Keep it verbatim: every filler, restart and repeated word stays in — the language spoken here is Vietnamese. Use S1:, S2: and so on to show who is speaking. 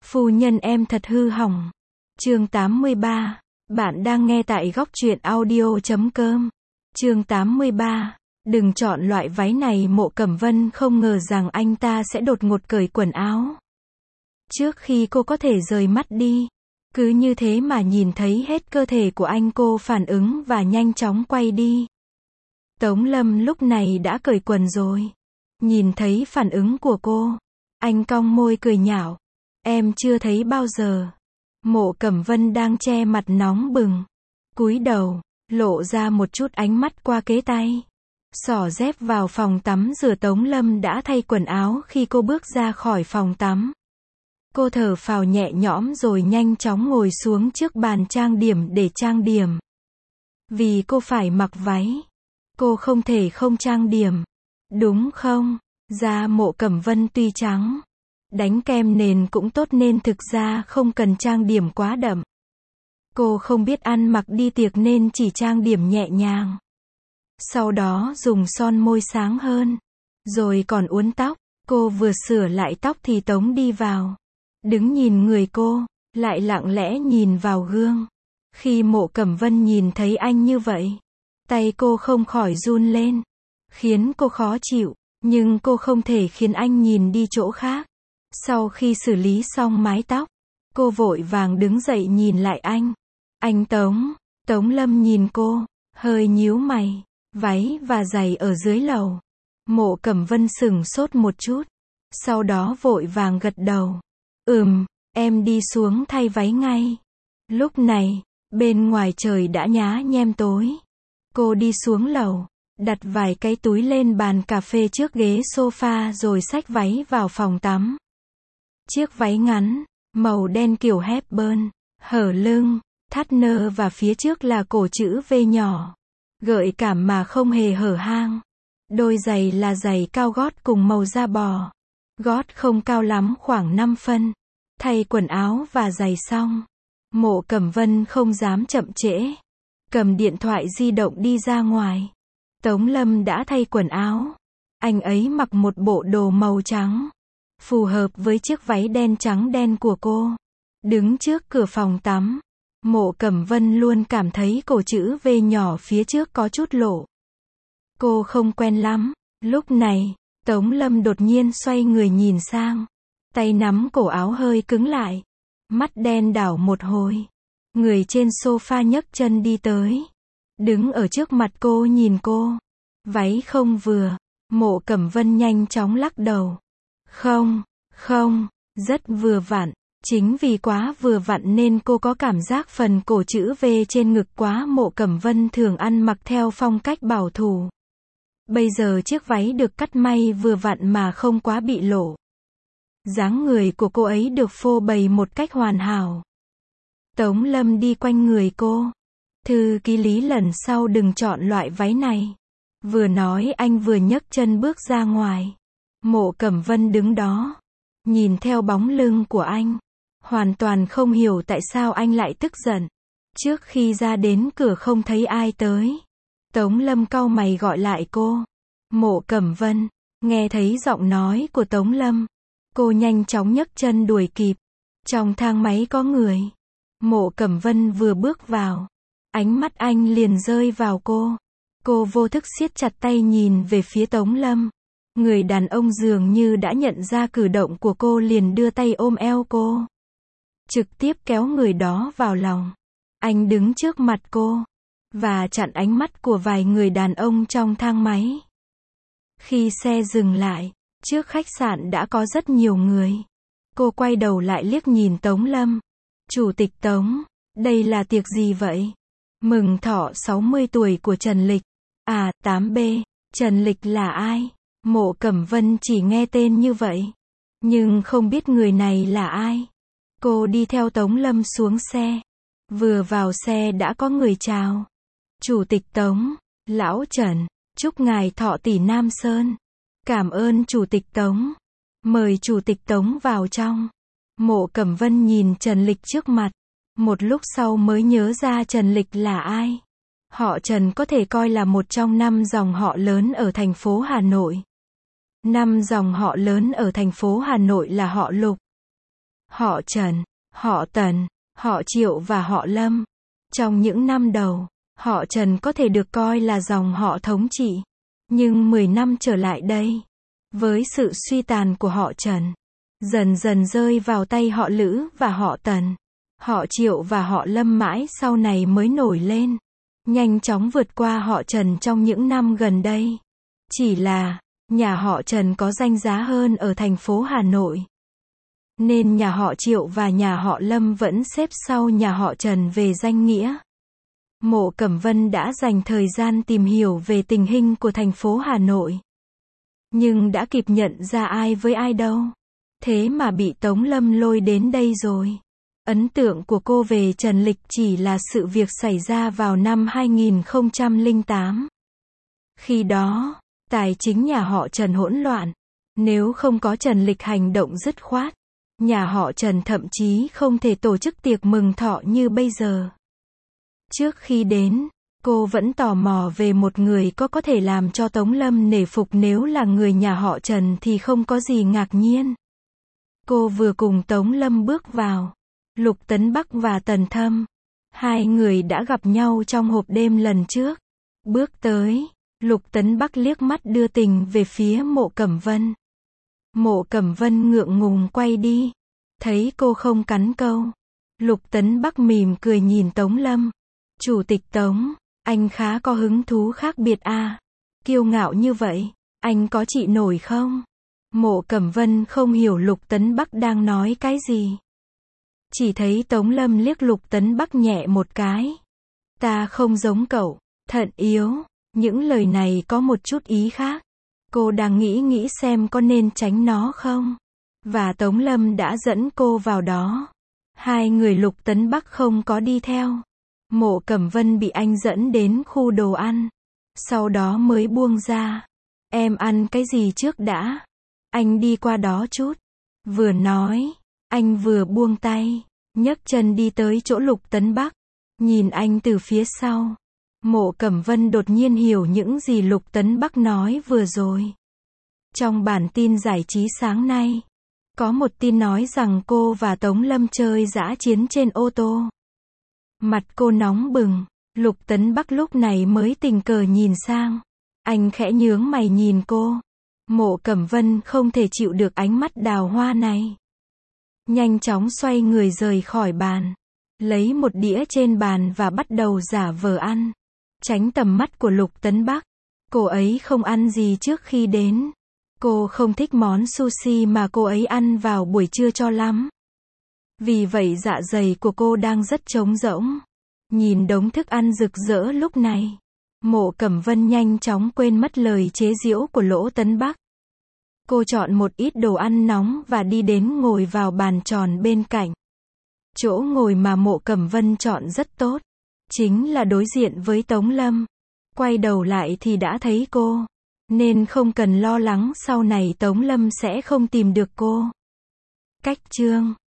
S1: Phu nhân em thật hư hỏng. Chương tám mươi ba. Bạn đang nghe tại góc truyện audio chấm com. Chương tám mươi ba. Đừng chọn loại váy này. Mộ Cẩm Vân không ngờ rằng anh ta sẽ đột ngột cởi quần áo. Trước khi cô có thể rời mắt đi, cứ như thế mà nhìn thấy hết cơ thể của anh, cô phản ứng và nhanh chóng quay đi. Tống Lâm lúc này đã cởi quần rồi. Nhìn thấy phản ứng của cô, anh cong môi cười nhạo. Em chưa thấy bao giờ. Mộ Cẩm Vân đang che mặt nóng bừng, cúi đầu, lộ ra một chút ánh mắt qua kế tay. Xỏ dép vào phòng tắm rửa. Tống Lâm đã thay quần áo khi cô bước ra khỏi phòng tắm. Cô thở phào nhẹ nhõm rồi nhanh chóng ngồi xuống trước bàn trang điểm để trang điểm. Vì cô phải mặc váy, cô không thể không trang điểm, đúng không? Da Mộ Cẩm Vân tuy trắng, đánh kem nền cũng tốt nên thực ra không cần trang điểm quá đậm. Cô không biết ăn mặc đi tiệc nên chỉ trang điểm nhẹ nhàng. Sau đó dùng son môi sáng hơn, rồi còn uốn tóc. Cô vừa sửa lại tóc thì Tống đi vào, đứng nhìn người cô, lại lặng lẽ nhìn vào gương. Khi Mộ Cẩm Vân nhìn thấy anh như vậy, tay cô không khỏi run lên, khiến cô khó chịu, nhưng cô không thể khiến anh nhìn đi chỗ khác. Sau khi xử lý xong mái tóc, cô vội vàng đứng dậy nhìn lại anh. Anh Tống. Tống Lâm nhìn cô, hơi nhíu mày. Váy và giày ở dưới lầu. Mộ Cẩm Vân sửng sốt một chút, sau đó vội vàng gật đầu. Ừm, em đi xuống thay váy ngay. Lúc này, bên ngoài trời đã nhá nhem tối. Cô đi xuống lầu, đặt vài cái túi lên bàn cà phê trước ghế sofa rồi xách váy vào phòng tắm. Chiếc váy ngắn, màu đen kiểu Hepburn, hở lưng, thắt nơ và phía trước là cổ chữ V nhỏ, gợi cảm mà không hề hở hang. Đôi giày là giày cao gót cùng màu da bò. Gót không cao lắm, khoảng năm phân. Thay quần áo và giày xong, Mộ Cẩm Vân không dám chậm trễ, cầm điện thoại di động đi ra ngoài. Tống Lâm đã thay quần áo. Anh ấy mặc một bộ đồ màu trắng, phù hợp với chiếc váy đen trắng đen của cô. Đứng trước cửa phòng tắm, Mộ Cẩm Vân luôn cảm thấy cổ chữ V nhỏ phía trước có chút lộ. Cô không quen lắm. Lúc này, Tống Lâm đột nhiên xoay người nhìn sang. Tay nắm cổ áo hơi cứng lại. Mắt đen đảo một hồi. Người trên sofa nhấc chân đi tới, đứng ở trước mặt cô nhìn cô. Váy không vừa. Mộ Cẩm Vân nhanh chóng lắc đầu. Không, không, rất vừa vặn. Chính vì quá vừa vặn nên cô có cảm giác phần cổ chữ V trên ngực quá. Mộ Cẩm Vân thường ăn mặc theo phong cách bảo thủ. Bây giờ chiếc váy được cắt may vừa vặn mà không quá bị lộ. Dáng người của cô ấy được phô bày một cách hoàn hảo. Tống Lâm đi quanh người cô. Thư ký Lý, lần sau đừng chọn loại váy này. Vừa nói anh vừa nhấc chân bước ra ngoài. Mộ Cẩm Vân đứng đó, nhìn theo bóng lưng của anh, hoàn toàn không hiểu tại sao anh lại tức giận. Trước khi ra đến cửa không thấy ai tới. Tống Lâm cau mày gọi lại cô. Mộ Cẩm Vân. Nghe thấy giọng nói của Tống Lâm, cô nhanh chóng nhấc chân đuổi kịp. Trong thang máy có người. Mộ Cẩm Vân vừa bước vào, ánh mắt anh liền rơi vào cô. Cô vô thức siết chặt tay nhìn về phía Tống Lâm. Người đàn ông dường như đã nhận ra cử động của cô, liền đưa tay ôm eo cô, trực tiếp kéo người đó vào lòng. Anh đứng trước mặt cô và chặn ánh mắt của vài người đàn ông trong thang máy. Khi xe dừng lại, trước khách sạn đã có rất nhiều người. Cô quay đầu lại liếc nhìn Tống Lâm. Chủ tịch Tống, đây là tiệc gì vậy? Mừng thọ sáu mươi tuổi của Trần Lịch. À, tám B, Trần Lịch là ai? Mộ Cẩm Vân chỉ nghe tên như vậy, nhưng không biết người này là ai. Cô đi theo Tống Lâm xuống xe. Vừa vào xe đã có người chào. Chủ tịch Tống, lão Trần, chúc ngài thọ tỷ Nam Sơn. Cảm ơn Chủ tịch Tống. Mời Chủ tịch Tống vào trong. Mộ Cẩm Vân nhìn Trần Lịch trước mặt. Một lúc sau mới nhớ ra Trần Lịch là ai. Họ Trần có thể coi là một trong năm dòng họ lớn ở thành phố Hà Nội. Năm dòng họ lớn ở thành phố Hà Nội là họ Lục, họ Trần, họ Tần, họ Triệu và họ Lâm. Trong những năm đầu, họ Trần có thể được coi là dòng họ thống trị. Nhưng mười năm trở lại đây, với sự suy tàn của họ Trần, dần dần rơi vào tay họ Lữ và họ Tần. Họ Triệu và họ Lâm mãi sau này mới nổi lên, nhanh chóng vượt qua họ Trần trong những năm gần đây. Chỉ là, nhà họ Trần có danh giá hơn ở thành phố Hà Nội, nên nhà họ Triệu và nhà họ Lâm vẫn xếp sau nhà họ Trần về danh nghĩa. Mộ Cẩm Vân đã dành thời gian tìm hiểu về tình hình của thành phố Hà Nội, nhưng đã kịp nhận ra ai với ai đâu. Thế mà bị Tống Lâm lôi đến đây rồi. Ấn tượng của cô về Trần Lịch chỉ là sự việc xảy ra vào năm hai nghìn không trăm lẻ tám. Khi đó, tài chính nhà họ Trần hỗn loạn. Nếu không có Trần Lịch hành động dứt khoát, nhà họ Trần thậm chí không thể tổ chức tiệc mừng thọ như bây giờ. Trước khi đến, cô vẫn tò mò về một người có có thể làm cho Tống Lâm nể phục. Nếu là người nhà họ Trần thì không có gì ngạc nhiên. Cô vừa cùng Tống Lâm bước vào, Lục Tấn Bắc và Tần Thâm, hai người đã gặp nhau trong hộp đêm lần trước. Bước tới, Lục Tấn Bắc liếc mắt đưa tình về phía Mộ Cẩm Vân. Mộ Cẩm Vân ngượng ngùng quay đi. Thấy cô không cắn câu, Lục Tấn Bắc mỉm cười nhìn Tống Lâm. Chủ tịch Tống, anh khá có hứng thú khác biệt à? Kiêu ngạo như vậy, anh có trị nổi không? Mộ Cẩm Vân không hiểu Lục Tấn Bắc đang nói cái gì. Chỉ thấy Tống Lâm liếc Lục Tấn Bắc nhẹ một cái. Ta không giống cậu, thận yếu. Những lời này có một chút ý khác. Cô đang nghĩ nghĩ xem có nên tránh nó không? Và Tống Lâm đã dẫn cô vào đó. Hai người Lục Tấn Bắc không có đi theo. Mộ Cẩm Vân bị anh dẫn đến khu đồ ăn. Sau đó mới buông ra. Em ăn cái gì trước đã? Anh đi qua đó chút. Vừa nói, anh vừa buông tay, nhấc chân đi tới chỗ Lục Tấn Bắc. Nhìn anh từ phía sau. Mộ Cẩm Vân đột nhiên hiểu những gì Lục Tấn Bắc nói vừa rồi. Trong bản tin giải trí sáng nay, có một tin nói rằng cô và Tống Lâm chơi dã chiến trên ô tô. Mặt cô nóng bừng, Lục Tấn Bắc lúc này mới tình cờ nhìn sang. Anh khẽ nhướng mày nhìn cô. Mộ Cẩm Vân không thể chịu được ánh mắt đào hoa này. Nhanh chóng xoay người rời khỏi bàn. Lấy một đĩa trên bàn và bắt đầu giả vờ ăn. Tránh tầm mắt của Lục Tấn Bắc. Cô ấy không ăn gì trước khi đến. Cô không thích món sushi mà cô ấy ăn vào buổi trưa cho lắm. Vì vậy dạ dày của cô đang rất trống rỗng. Nhìn đống thức ăn rực rỡ lúc này, Mộ Cẩm Vân nhanh chóng quên mất lời chế giễu của Lỗ Tấn Bắc. Cô chọn một ít đồ ăn nóng và đi đến ngồi vào bàn tròn bên cạnh. Chỗ ngồi mà Mộ Cẩm Vân chọn rất tốt, chính là đối diện với Tống Lâm. Quay đầu lại thì đã thấy cô, nên không cần lo lắng sau này Tống Lâm sẽ không tìm được cô. Cách chương